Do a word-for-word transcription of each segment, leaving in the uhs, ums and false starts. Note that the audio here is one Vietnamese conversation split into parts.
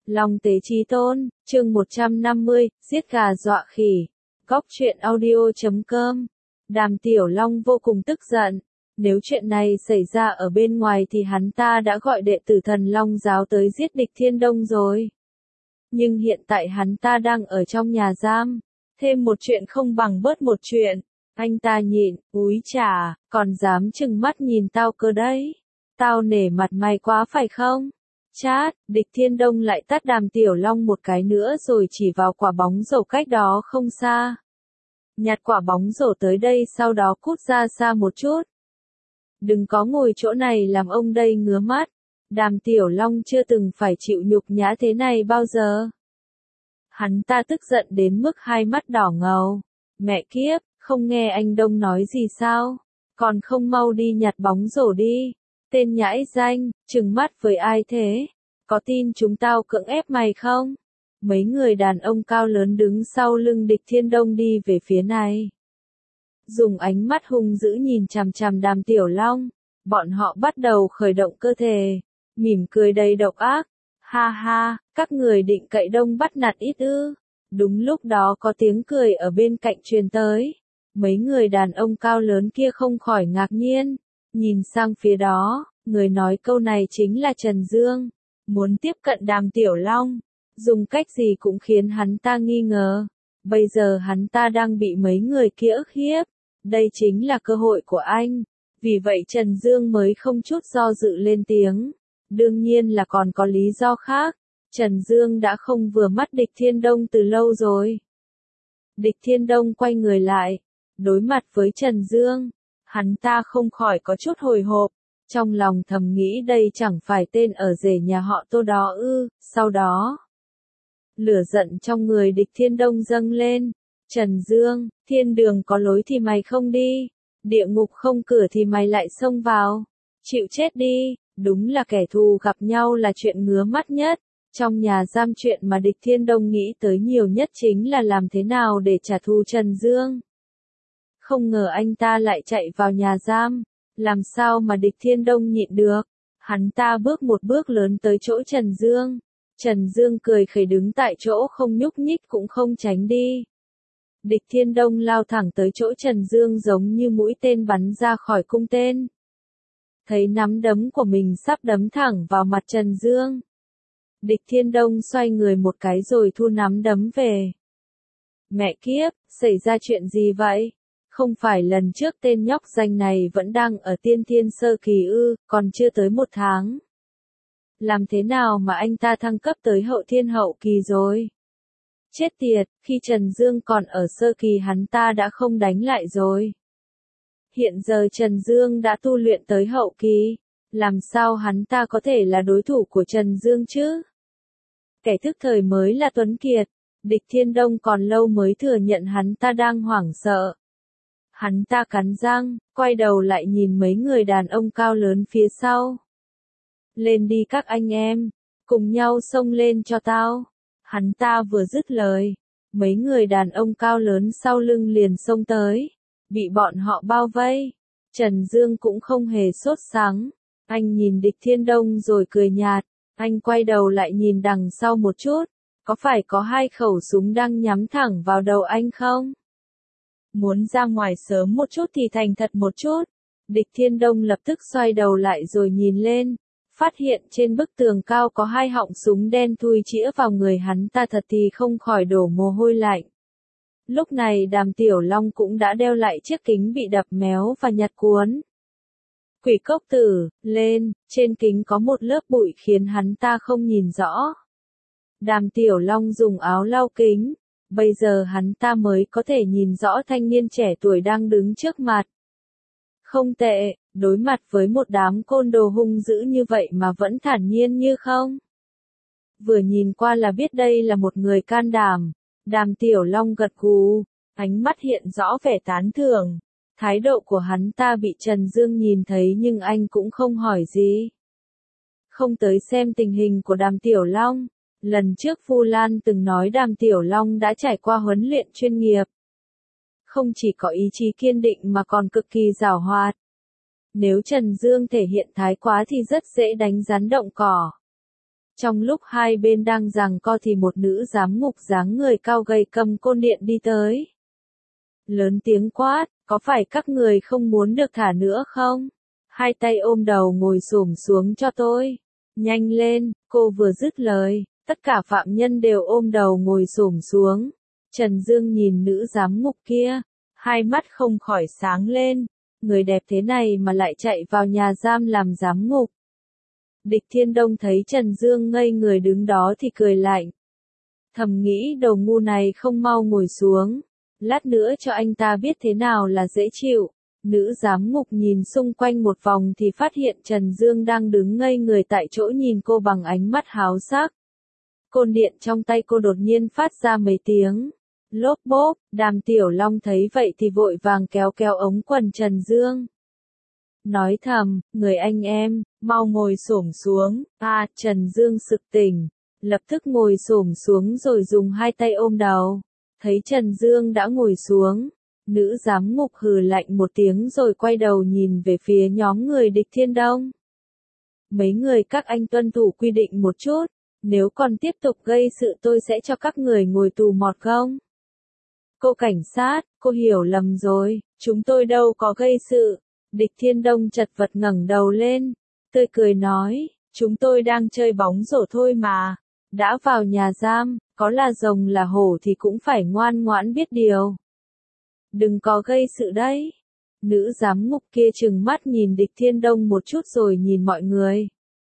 Long tế chí tôn, chương một trăm năm mươi, giết gà dọa khỉ. Góc truyện audio chấm com. Đàm Tiểu Long vô cùng tức giận. Nếu chuyện này xảy ra ở bên ngoài thì hắn ta đã gọi đệ tử Thần Long giáo tới giết địch Thiên Đông rồi. Nhưng hiện tại hắn ta đang ở trong nhà giam. Thêm một chuyện không bằng bớt một chuyện. Anh ta nhịn, úi chà, còn dám chừng mắt nhìn tao cơ đấy. Tao nể mặt mày quá phải không? Chát, địch Thiên Đông lại tát Đàm Tiểu Long một cái nữa rồi chỉ vào quả bóng rổ cách đó không xa. Nhặt quả bóng rổ tới đây sau đó cút ra xa một chút. Đừng có ngồi chỗ này làm ông đây ngứa mắt. Đàm Tiểu Long chưa từng phải chịu nhục nhã thế này bao giờ. Hắn ta tức giận đến mức hai mắt đỏ ngầu. Mẹ kiếp, không nghe anh Đông nói gì sao? Còn không mau đi nhặt bóng rổ đi. Tên nhãi danh, trừng mắt với ai thế? Có tin chúng tao cưỡng ép mày không? Mấy người đàn ông cao lớn đứng sau lưng địch Thiên Đông đi về phía này. Dùng ánh mắt hung dữ nhìn chằm chằm Đàm Tiểu Long. Bọn họ bắt đầu khởi động cơ thể. Mỉm cười đầy độc ác. Ha ha, các người định cậy đông bắt nạt ít ư. Đúng lúc đó có tiếng cười ở bên cạnh truyền tới. Mấy người đàn ông cao lớn kia không khỏi ngạc nhiên. Nhìn sang phía đó, người nói câu này chính là Trần Dương. Muốn tiếp cận Đàm Tiểu Long. Dùng cách gì cũng khiến hắn ta nghi ngờ. Bây giờ hắn ta đang bị mấy người kia ức hiếp. Đây chính là cơ hội của anh. Vì vậy Trần Dương mới không chút do dự lên tiếng. Đương nhiên là còn có lý do khác. Trần Dương đã không vừa mắt địch Thiên Đông từ lâu rồi. Địch Thiên Đông quay người lại. Đối mặt với Trần Dương. Hắn ta không khỏi có chút hồi hộp. Trong lòng thầm nghĩ đây chẳng phải tên ở rể nhà họ Tô đó ư. Sau đó, lửa giận trong người địch Thiên Đông dâng lên. Trần Dương, thiên đường có lối thì mày không đi. Địa ngục không cửa thì mày lại xông vào. Chịu chết đi. Đúng là kẻ thù gặp nhau là chuyện ngứa mắt nhất. Trong nhà giam chuyện mà địch Thiên Đông nghĩ tới nhiều nhất chính là làm thế nào để trả thù Trần Dương. Không ngờ anh ta lại chạy vào nhà giam. Làm sao mà địch Thiên Đông nhịn được. Hắn ta bước một bước lớn tới chỗ Trần Dương. Trần Dương cười khẩy đứng tại chỗ không nhúc nhích cũng không tránh đi. Địch Thiên Đông lao thẳng tới chỗ Trần Dương giống như mũi tên bắn ra khỏi cung tên. Thấy nắm đấm của mình sắp đấm thẳng vào mặt Trần Dương. Địch Thiên Đông xoay người một cái rồi thu nắm đấm về. Mẹ kiếp, xảy ra chuyện gì vậy? Không phải lần trước tên nhóc danh này vẫn đang ở tiên thiên sơ kỳ ư, còn chưa tới một tháng. Làm thế nào mà anh ta thăng cấp tới hậu thiên hậu kỳ rồi? Chết tiệt, khi Trần Dương còn ở sơ kỳ hắn ta đã không đánh lại rồi. Hiện giờ Trần Dương đã tu luyện tới hậu kỳ. Làm sao hắn ta có thể là đối thủ của Trần Dương chứ? Kẻ thức thời mới là Tuấn Kiệt. Địch Thiên Đông còn lâu mới thừa nhận hắn ta đang hoảng sợ. Hắn ta cắn răng, quay đầu lại nhìn mấy người đàn ông cao lớn phía sau. Lên đi các anh em, cùng nhau xông lên cho tao. Hắn ta vừa dứt lời, mấy người đàn ông cao lớn sau lưng liền xông tới, bị bọn họ bao vây. Trần Dương cũng không hề sốt sắng, anh nhìn địch Thiên Đông rồi cười nhạt, anh quay đầu lại nhìn đằng sau một chút, có phải có hai khẩu súng đang nhắm thẳng vào đầu anh không? Muốn ra ngoài sớm một chút thì thành thật một chút. Địch Thiên Đông lập tức xoay đầu lại rồi nhìn lên. Phát hiện trên bức tường cao có hai họng súng đen thui chĩa vào người hắn ta thật thì không khỏi đổ mồ hôi lạnh. Lúc này Đàm Tiểu Long cũng đã đeo lại chiếc kính bị đập méo và nhặt cuốn. Quỷ cốc tử, lên, trên kính có một lớp bụi khiến hắn ta không nhìn rõ. Đàm Tiểu Long dùng áo lau kính. Bây giờ hắn ta mới có thể nhìn rõ thanh niên trẻ tuổi đang đứng trước mặt. Không tệ, đối mặt với một đám côn đồ hung dữ như vậy mà vẫn thản nhiên như không. Vừa nhìn qua là biết đây là một người can đảm. Đàm Tiểu Long gật gù, ánh mắt hiện rõ vẻ tán thưởng. Thái độ của hắn ta bị Trần Dương nhìn thấy nhưng anh cũng không hỏi gì. Không tới xem tình hình của Đàm Tiểu Long. Lần trước Vu Lan từng nói Đàm Tiểu Long đã trải qua huấn luyện chuyên nghiệp. Không chỉ có ý chí kiên định mà còn cực kỳ giàu hoạt. Nếu Trần Dương thể hiện thái quá thì rất dễ đánh rắn động cỏ. Trong lúc hai bên đang giằng co thì một nữ giám ngục dáng người cao gầy cầm côn điện đi tới. Lớn tiếng quát, có phải các người không muốn được thả nữa không? Hai tay ôm đầu ngồi xổm xuống cho tôi. Nhanh lên, cô vừa dứt lời, tất cả phạm nhân đều ôm đầu ngồi xổm xuống. Trần Dương nhìn nữ giám ngục kia, hai mắt không khỏi sáng lên. Người đẹp thế này mà lại chạy vào nhà giam làm giám ngục. Địch Thiên Đông thấy Trần Dương ngây người đứng đó thì cười lạnh. Thầm nghĩ đồ ngu này không mau ngồi xuống. Lát nữa cho anh ta biết thế nào là dễ chịu. Nữ giám ngục nhìn xung quanh một vòng thì phát hiện Trần Dương đang đứng ngây người tại chỗ nhìn cô bằng ánh mắt háo sắc. Côn điện trong tay cô đột nhiên phát ra mấy tiếng. Lốp bốp, Đàm Tiểu Long thấy vậy thì vội vàng kéo kéo ống quần Trần Dương. Nói thầm, người anh em, mau ngồi xổm xuống. À, Trần Dương sực tỉnh, lập tức ngồi xổm xuống rồi dùng hai tay ôm đầu. Thấy Trần Dương đã ngồi xuống, nữ giám ngục hừ lạnh một tiếng rồi quay đầu nhìn về phía nhóm người Địch Thiên Đông. Mấy người các anh tuân thủ quy định một chút, nếu còn tiếp tục gây sự tôi sẽ cho các người ngồi tù mọt không? Cô cảnh sát, cô hiểu lầm rồi, chúng tôi đâu có gây sự. Địch Thiên Đông chật vật ngẩng đầu lên, tươi cười nói, chúng tôi đang chơi bóng rổ thôi mà. Đã vào nhà giam, có là rồng là hổ thì cũng phải ngoan ngoãn biết điều. Đừng có gây sự đấy. Nữ giám ngục kia trừng mắt nhìn Địch Thiên Đông một chút rồi nhìn mọi người.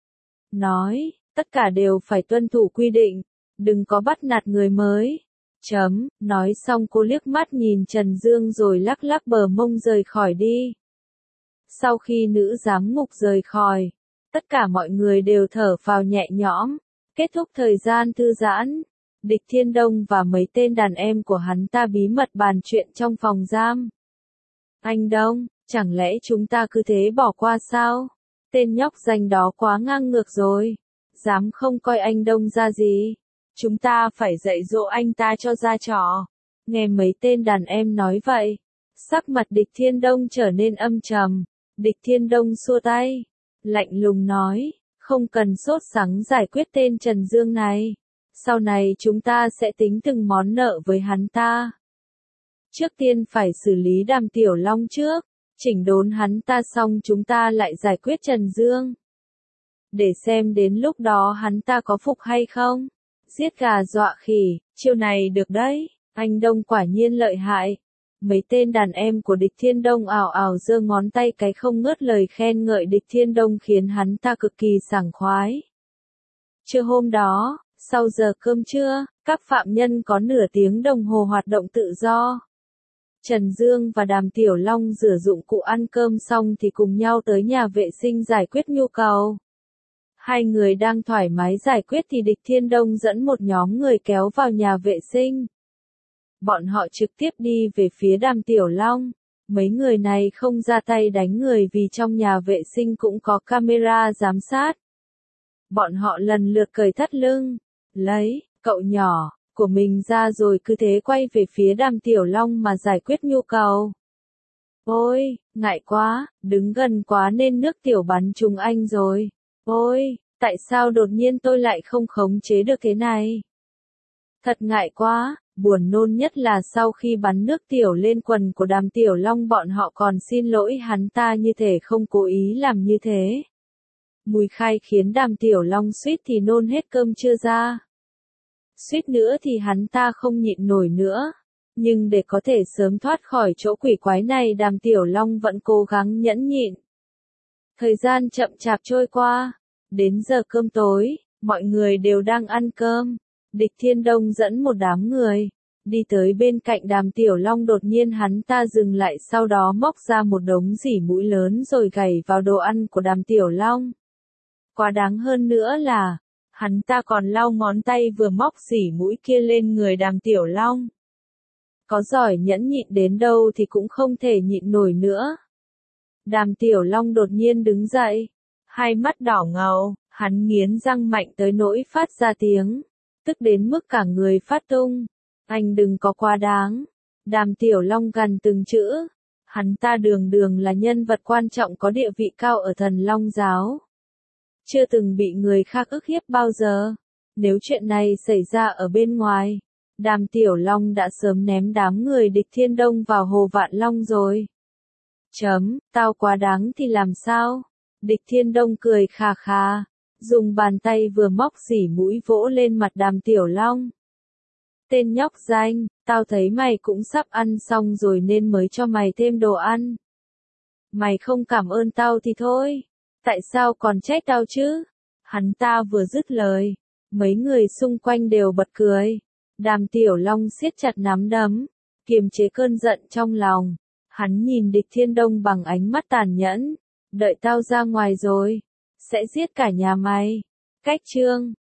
Nói, tất cả đều phải tuân thủ quy định, đừng có bắt nạt người mới. Chấm, nói xong cô liếc mắt nhìn Trần Dương rồi lắc lắc bờ mông rời khỏi đi. Sau khi nữ giám ngục rời khỏi, tất cả mọi người đều thở phào nhẹ nhõm, kết thúc thời gian thư giãn. Địch Thiên Đông và mấy tên đàn em của hắn ta bí mật bàn chuyện trong phòng giam. Anh Đông, chẳng lẽ chúng ta cứ thế bỏ qua sao? Tên nhóc danh đó quá ngang ngược rồi, dám không coi anh Đông ra gì. Chúng ta phải dạy dỗ anh ta cho ra trò. Nghe mấy tên đàn em nói vậy, sắc mặt Địch Thiên Đông trở nên âm trầm. Địch Thiên Đông xua tay, lạnh lùng nói, không cần sốt sắng giải quyết tên Trần Dương này. Sau này chúng ta sẽ tính từng món nợ với hắn ta. Trước tiên phải xử lý Đàm Tiểu Long trước, chỉnh đốn hắn ta xong chúng ta lại giải quyết Trần Dương. Để xem đến lúc đó hắn ta có phục hay không. Giết gà dọa khỉ, chiêu này được đấy, anh Đông quả nhiên lợi hại. Mấy tên đàn em của Địch Thiên Đông ảo ảo giơ ngón tay cái không ngớt lời khen ngợi Địch Thiên Đông khiến hắn ta cực kỳ sảng khoái. Trưa hôm đó, sau giờ cơm trưa, các phạm nhân có nửa tiếng đồng hồ hoạt động tự do. Trần Dương và Đàm Tiểu Long rửa dụng cụ ăn cơm xong thì cùng nhau tới nhà vệ sinh giải quyết nhu cầu. Hai người đang thoải mái giải quyết thì Địch Thiên Đông dẫn một nhóm người kéo vào nhà vệ sinh. Bọn họ trực tiếp đi về phía Đàm Tiểu Long. Mấy người này không ra tay đánh người vì trong nhà vệ sinh cũng có camera giám sát. Bọn họ lần lượt cởi thắt lưng, lấy, cậu nhỏ, của mình ra rồi cứ thế quay về phía Đàm Tiểu Long mà giải quyết nhu cầu. Ôi, ngại quá, đứng gần quá nên nước tiểu bắn trúng anh rồi. Ôi, tại sao đột nhiên tôi lại không khống chế được thế này? Thật ngại quá, buồn nôn nhất là sau khi bắn nước tiểu lên quần của Đàm Tiểu Long bọn họ còn xin lỗi hắn ta như thể không cố ý làm như thế. Mùi khai khiến Đàm Tiểu Long suýt thì nôn hết cơm trưa ra. Suýt nữa thì hắn ta không nhịn nổi nữa. Nhưng để có thể sớm thoát khỏi chỗ quỷ quái này Đàm Tiểu Long vẫn cố gắng nhẫn nhịn. Thời gian chậm chạp trôi qua. Đến giờ cơm tối, mọi người đều đang ăn cơm. Địch Thiên Đông dẫn một đám người. Đi tới bên cạnh Đàm Tiểu Long đột nhiên hắn ta dừng lại sau đó móc ra một đống rỉ mũi lớn rồi gảy vào đồ ăn của Đàm Tiểu Long. Quá đáng hơn nữa là, hắn ta còn lau ngón tay vừa móc rỉ mũi kia lên người Đàm Tiểu Long. Có giỏi nhẫn nhịn đến đâu thì cũng không thể nhịn nổi nữa. Đàm Tiểu Long đột nhiên đứng dậy, hai mắt đỏ ngầu, hắn nghiến răng mạnh tới nỗi phát ra tiếng, tức đến mức cả người phát tung. Anh đừng có quá đáng. Đàm Tiểu Long gằn từng chữ. Hắn ta đường đường là nhân vật quan trọng có địa vị cao ở Thần Long giáo. chưa từng bị người khác ức hiếp bao giờ. Nếu chuyện này xảy ra ở bên ngoài, Đàm Tiểu Long đã sớm ném đám người địch Thiên Đông vào hồ Vạn Long rồi. Chấm, tao quá đáng thì làm sao? Địch Thiên Đông cười khà khà, dùng bàn tay vừa móc xỉ mũi vỗ lên mặt Đàm Tiểu Long. Tên nhóc danh, tao thấy mày cũng sắp ăn xong rồi nên mới cho mày thêm đồ ăn. Mày không cảm ơn tao thì thôi, tại sao còn trách tao chứ? Hắn ta vừa dứt lời, mấy người xung quanh đều bật cười. Đàm Tiểu Long siết chặt nắm đấm, kiềm chế cơn giận trong lòng. Hắn nhìn địch Thiên Đông bằng ánh mắt tàn nhẫn. Đợi tao ra ngoài rồi, sẽ giết cả nhà mày. Cách chương